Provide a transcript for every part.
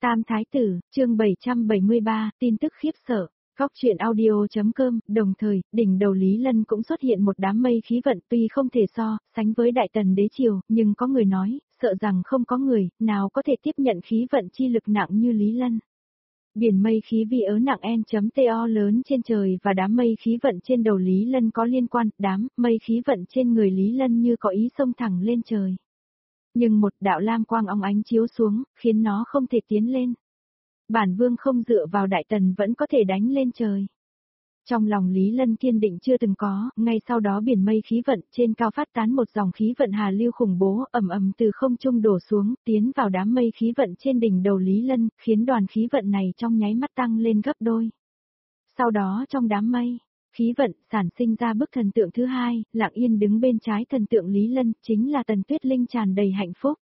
Tam Thái Tử, chương 773, tin tức khiếp sợ. Góc truyện audio.com, đồng thời, đỉnh đầu Lý Lân cũng xuất hiện một đám mây khí vận tuy không thể so, sánh với Đại Tần Đế Triều, nhưng có người nói, sợ rằng không có người, nào có thể tiếp nhận khí vận chi lực nặng như Lý Lân. Biển mây khí vi ớ nặng N.to lớn trên trời và đám mây khí vận trên đầu Lý Lân có liên quan, đám mây khí vận trên người Lý Lân như có ý xông thẳng lên trời. Nhưng một đạo lam quang óng ánh chiếu xuống, khiến nó không thể tiến lên. Bản vương không dựa vào Đại Tần vẫn có thể đánh lên trời. Trong lòng Lý Lân kiên định chưa từng có, ngay sau đó biển mây khí vận trên cao phát tán một dòng khí vận hà lưu khủng bố ầm ầm từ không trung đổ xuống, tiến vào đám mây khí vận trên đỉnh đầu Lý Lân, khiến đoàn khí vận này trong nháy mắt tăng lên gấp đôi. Sau đó trong đám mây, khí vận sản sinh ra bức thần tượng thứ hai, lặng yên đứng bên trái thần tượng Lý Lân, chính là Tần Tuyết Linh tràn đầy hạnh phúc.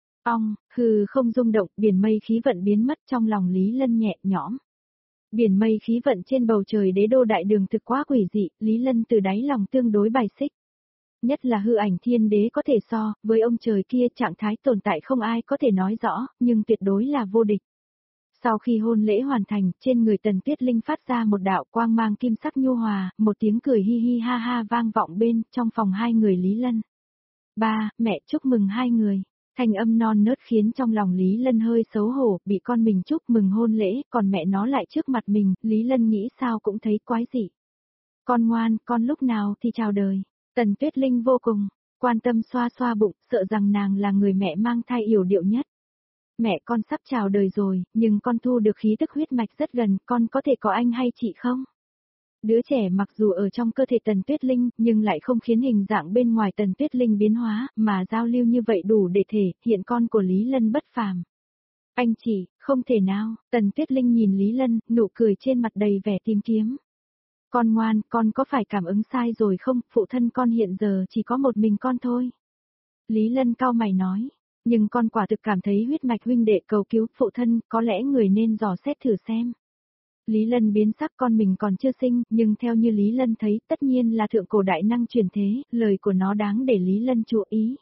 Hừ không rung động, biển mây khí vận biến mất trong lòng Lý Lân nhẹ nhõm. Biển mây khí vận trên bầu trời đế đô đại đường thực quá quỷ dị, Lý Lân từ đáy lòng tương đối bài xích. Nhất là hư ảnh thiên đế có thể so, với ông trời kia trạng thái tồn tại không ai có thể nói rõ, nhưng tuyệt đối là vô địch. Sau khi hôn lễ hoàn thành, trên người Tần Tuyết Linh phát ra một đạo quang mang kim sắc nhu hòa, một tiếng cười hi hi ha ha vang vọng bên, trong phòng hai người Lý Lân. Ba, mẹ chúc mừng hai người. Thanh âm non nớt khiến trong lòng Lý Lân hơi xấu hổ, bị con mình chúc mừng hôn lễ, còn mẹ nó lại trước mặt mình, Lý Lân nghĩ sao cũng thấy quái dị. Con ngoan, con lúc nào thì chào đời. Tần Tuyết Linh vô cùng quan tâm xoa xoa bụng, sợ rằng nàng là người mẹ mang thai yểu điệu nhất. Mẹ con sắp chào đời rồi, nhưng con thu được khí tức huyết mạch rất gần, con có thể có anh hay chị không? Đứa trẻ mặc dù ở trong cơ thể Tần Tuyết Linh, nhưng lại không khiến hình dạng bên ngoài Tần Tuyết Linh biến hóa, mà giao lưu như vậy đủ để thể hiện con của Lý Lân bất phàm. Anh chị, không thể nào, Tần Tuyết Linh nhìn Lý Lân, nụ cười trên mặt đầy vẻ tìm kiếm. Con ngoan, con có phải cảm ứng sai rồi không, phụ thân con hiện giờ chỉ có một mình con thôi. Lý Lân cau mày nói, nhưng con quả thực cảm thấy huyết mạch huynh đệ cầu cứu phụ thân, có lẽ người nên dò xét thử xem. Lý Lân biến sắc con mình còn chưa sinh, nhưng theo như Lý Lân thấy tất nhiên là thượng cổ đại năng truyền thế, lời của nó đáng để Lý Lân chú ý.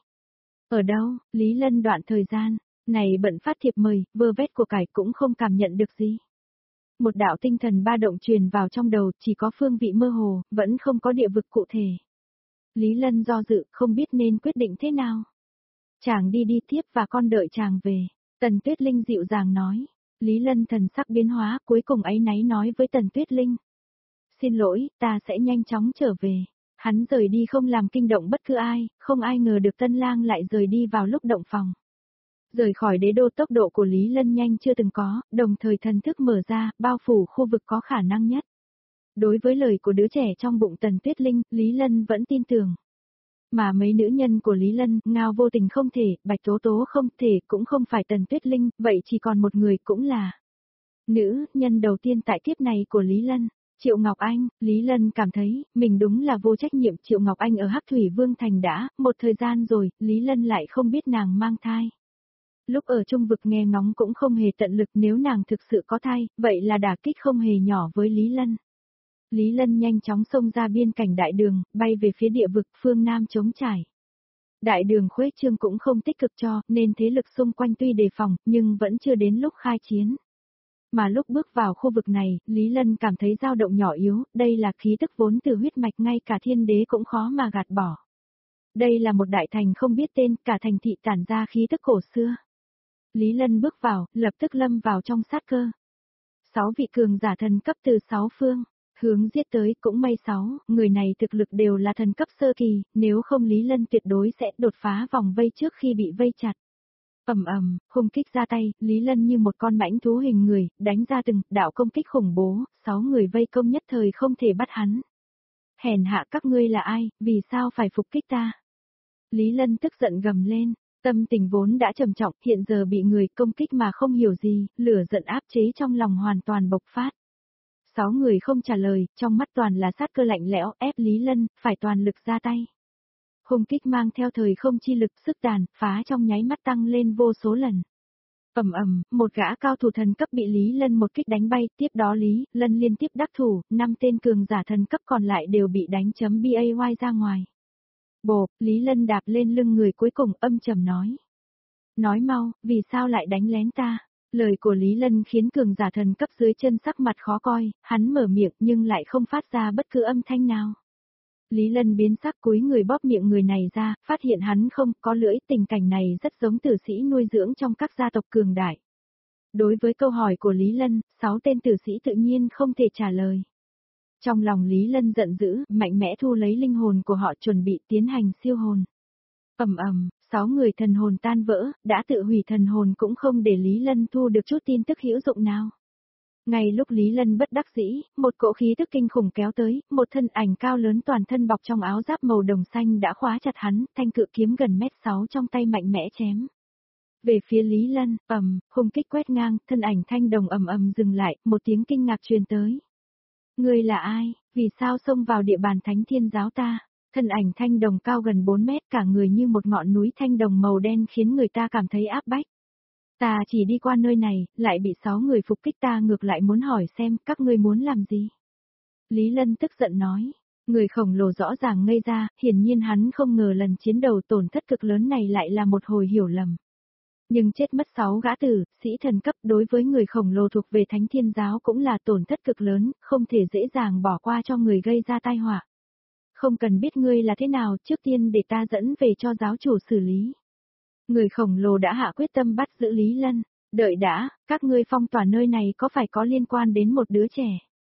Ở đâu, Lý Lân đoạn thời gian, này bận phát thiệp mời, vơ vét của cải cũng không cảm nhận được gì. Một đạo tinh thần ba động truyền vào trong đầu, chỉ có phương vị mơ hồ, vẫn không có địa vực cụ thể. Lý Lân do dự, không biết nên quyết định thế nào. Chàng đi tiếp và con đợi chàng về, Tần Tuyết Linh dịu dàng nói. Lý Lân thần sắc biến hóa, cuối cùng áy náy nói với Tần Tuyết Linh. Xin lỗi, ta sẽ nhanh chóng trở về. Hắn rời đi không làm kinh động bất cứ ai, không ai ngờ được Tân Lang lại rời đi vào lúc động phòng. Rời khỏi đế đô tốc độ của Lý Lân nhanh chưa từng có, đồng thời thần thức mở ra, bao phủ khu vực có khả năng nhất. Đối với lời của đứa trẻ trong bụng Tần Tuyết Linh, Lý Lân vẫn tin tưởng. Mà mấy nữ nhân của Lý Lân, Ngao Vô Tình không thể, Bạch Tố Tố không thể, cũng không phải Tần Tuyết Linh, vậy chỉ còn một người cũng là nữ nhân đầu tiên tại kiếp này của Lý Lân, Triệu Ngọc Anh. Lý Lân cảm thấy, mình đúng là vô trách nhiệm. Triệu Ngọc Anh ở Hắc Thủy Vương Thành đã, một thời gian rồi, Lý Lân lại không biết nàng mang thai. Lúc ở trung vực nghe ngóng cũng không hề tận lực, nếu nàng thực sự có thai, vậy là đả kích không hề nhỏ với Lý Lân. Lý Lân nhanh chóng xông ra biên cảnh đại đường, bay về phía địa vực phương Nam trống trải. Đại đường khuếch trương cũng không tích cực cho, nên thế lực xung quanh tuy đề phòng, nhưng vẫn chưa đến lúc khai chiến. Mà lúc bước vào khu vực này, Lý Lân cảm thấy dao động nhỏ yếu, đây là khí tức vốn từ huyết mạch ngay cả thiên đế cũng khó mà gạt bỏ. Đây là một đại thành không biết tên, cả thành thị tản ra khí tức cổ xưa. Lý Lân bước vào, lập tức lâm vào trong sát cơ. 6 vị cường giả thần cấp từ 6 phương. Hướng giết tới, cũng may 6, người này thực lực đều là thần cấp sơ kỳ, nếu không Lý Lân tuyệt đối sẽ đột phá vòng vây trước khi bị vây chặt. Hung kích ra tay, Lý Lân như một con mãnh thú hình người, đánh ra từng đạo công kích khủng bố, 6 người vây công nhất thời không thể bắt hắn. Hèn hạ các ngươi là ai, vì sao phải phục kích ta? Lý Lân tức giận gầm lên, tâm tình vốn đã trầm trọng, hiện giờ bị người công kích mà không hiểu gì, lửa giận áp chế trong lòng hoàn toàn bộc phát. 6 người không trả lời, trong mắt toàn là sát cơ lạnh lẽo, ép Lý Lân, phải toàn lực ra tay. Hung kích mang theo thời không chi lực sức tàn, phá trong nháy mắt tăng lên vô số lần. Một gã cao thủ thần cấp bị Lý Lân một kích đánh bay, tiếp đó Lý Lân liên tiếp đắc thủ, 5 tên cường giả thần cấp còn lại đều bị đánh chấm bay ra ngoài. Bộp, Lý Lân đạp lên lưng người cuối cùng âm trầm nói. Nói mau, vì sao lại đánh lén ta? Lời của Lý Lân khiến cường giả thần cấp dưới chân sắc mặt khó coi, hắn mở miệng nhưng lại không phát ra bất cứ âm thanh nào. Lý Lân biến sắc cúi người bóp miệng người này ra, phát hiện hắn không có lưỡi, tình cảnh này rất giống tử sĩ nuôi dưỡng trong các gia tộc cường đại. Đối với câu hỏi của Lý Lân, 6 tên tử sĩ tự nhiên không thể trả lời. Trong lòng Lý Lân giận dữ, mạnh mẽ thu lấy linh hồn của họ chuẩn bị tiến hành siêu hồn. Ầm ầm, 6 người thần hồn tan vỡ, đã tự hủy thần hồn cũng không để Lý Lân thu được chút tin tức hữu dụng nào. Ngay lúc Lý Lân bất đắc dĩ, một cỗ khí tức kinh khủng kéo tới, một thân ảnh cao lớn toàn thân bọc trong áo giáp màu đồng xanh đã khóa chặt hắn, thanh cự kiếm gần mét 6 trong tay mạnh mẽ chém. Về phía Lý Lân, hung kích quét ngang, thân ảnh thanh đồng ầm dừng lại, một tiếng kinh ngạc truyền tới. Ngươi là ai, vì sao xông vào địa bàn Thánh Thiên Giáo ta? Thân ảnh thanh đồng cao gần 4 mét, cả người như một ngọn núi thanh đồng màu đen khiến người ta cảm thấy áp bách. Ta chỉ đi qua nơi này, lại bị 6 người phục kích, ta ngược lại muốn hỏi xem các ngươi muốn làm gì. Lý Lân tức giận nói. Người khổng lồ rõ ràng ngây ra, hiển nhiên hắn không ngờ lần chiến đầu tổn thất cực lớn này lại là một hồi hiểu lầm. Nhưng chết mất 6 gã tử, sĩ thần cấp đối với người khổng lồ thuộc về Thánh Thiên Giáo cũng là tổn thất cực lớn, không thể dễ dàng bỏ qua cho người gây ra tai họa. Không cần biết ngươi là thế nào, trước tiên để ta dẫn về cho giáo chủ xử lý. Người khổng lồ đã hạ quyết tâm bắt giữ Lý Lân. Đợi đã, các ngươi phong tỏa nơi này có phải có liên quan đến một đứa trẻ?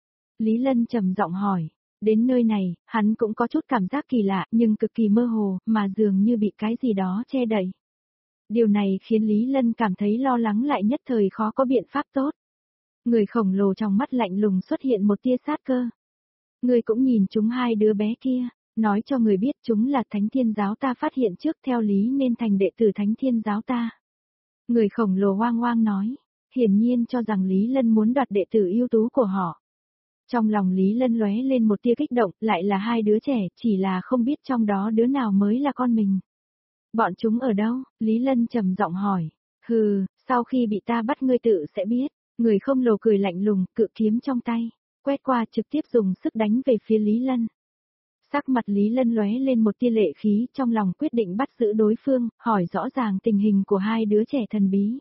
Lý Lân trầm giọng hỏi. Đến nơi này, hắn cũng có chút cảm giác kỳ lạ nhưng cực kỳ mơ hồ, mà dường như bị cái gì đó che đậy. Điều này khiến Lý Lân cảm thấy lo lắng lại nhất thời khó có biện pháp tốt. Người khổng lồ trong mắt lạnh lùng xuất hiện một tia sát cơ. Người cũng nhìn chúng hai đứa bé kia, nói cho người biết chúng là Thánh Thiên Giáo ta phát hiện trước, theo lý nên thành đệ tử Thánh Thiên Giáo ta. Người khổng lồ hoang hoang nói, hiển nhiên cho rằng Lý Lân muốn đoạt đệ tử ưu tú của họ. Trong lòng Lý Lân lóe lên một tia kích động, lại là hai đứa trẻ, chỉ là không biết trong đó đứa nào mới là con mình. Bọn chúng ở đâu? Lý Lân trầm giọng hỏi. Hừ, sau khi bị ta bắt ngươi tự sẽ biết. Người khổng lồ cười lạnh lùng, cự kiếm trong tay, quét qua trực tiếp dùng sức đánh về phía Lý Lân. Sắc mặt Lý Lân lóe lên một tia lệ khí, trong lòng quyết định bắt giữ đối phương, hỏi rõ ràng tình hình của hai đứa trẻ thần bí.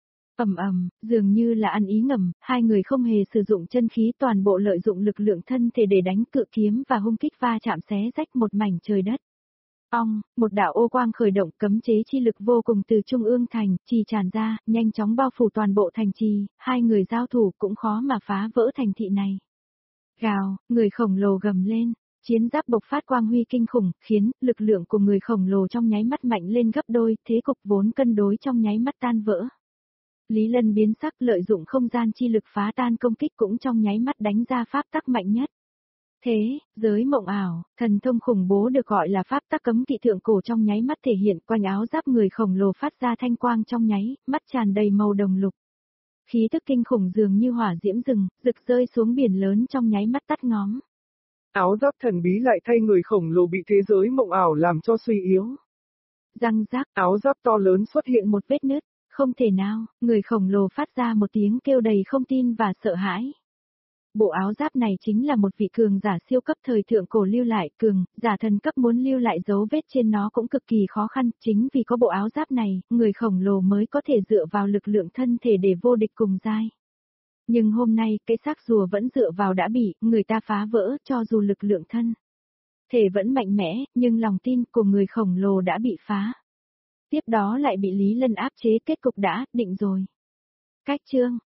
Dường như là ăn ý ngầm, hai người không hề sử dụng chân khí, toàn bộ lợi dụng lực lượng thân thể để đánh, cự kiếm và hung kích va chạm xé rách một mảnh trời đất. Một đạo ô quang khởi động, cấm chế chi lực vô cùng từ trung ương thành trì tràn ra, nhanh chóng bao phủ toàn bộ thành trì, hai người giao thủ cũng khó mà phá vỡ thành thị này. Gào, người khổng lồ gầm lên, chiến giáp bộc phát quang huy kinh khủng, khiến lực lượng của người khổng lồ trong nháy mắt mạnh lên gấp đôi, thế cục vốn cân đối trong nháy mắt tan vỡ. Lý Lân biến sắc, lợi dụng không gian chi lực phá tan công kích cũng trong nháy mắt đánh ra pháp tắc mạnh nhất. Thế, giới mộng ảo, thần thông khủng bố được gọi là pháp tắc cấm kỵ thượng cổ trong nháy mắt thể hiện, quanh áo giáp người khổng lồ phát ra thanh quang trong nháy, mắt tràn đầy màu đồng lục. Khí tức kinh khủng dường như hỏa diễm rừng, rực rơi xuống biển lớn trong nháy mắt tắt ngóm. Áo giáp thần bí lại thay người khổng lồ bị thế giới mộng ảo làm cho suy yếu. Răng rác, áo giáp to lớn xuất hiện một vết nứt, không thể nào, người khổng lồ phát ra một tiếng kêu đầy không tin và sợ hãi. Bộ áo giáp này chính là một vị cường giả siêu cấp thời thượng cổ lưu lại, cường giả thần cấp muốn lưu lại dấu vết trên nó cũng cực kỳ khó khăn, chính vì có bộ áo giáp này, người khổng lồ mới có thể dựa vào lực lượng thân thể để vô địch cùng giai. Nhưng hôm nay, cái xác rùa vẫn dựa vào đã bị người ta phá vỡ, cho dù lực lượng thân thể vẫn mạnh mẽ, nhưng lòng tin của người khổng lồ đã bị phá. Tiếp đó lại bị Lý Lân áp chế, kết cục đã định rồi. Cách chương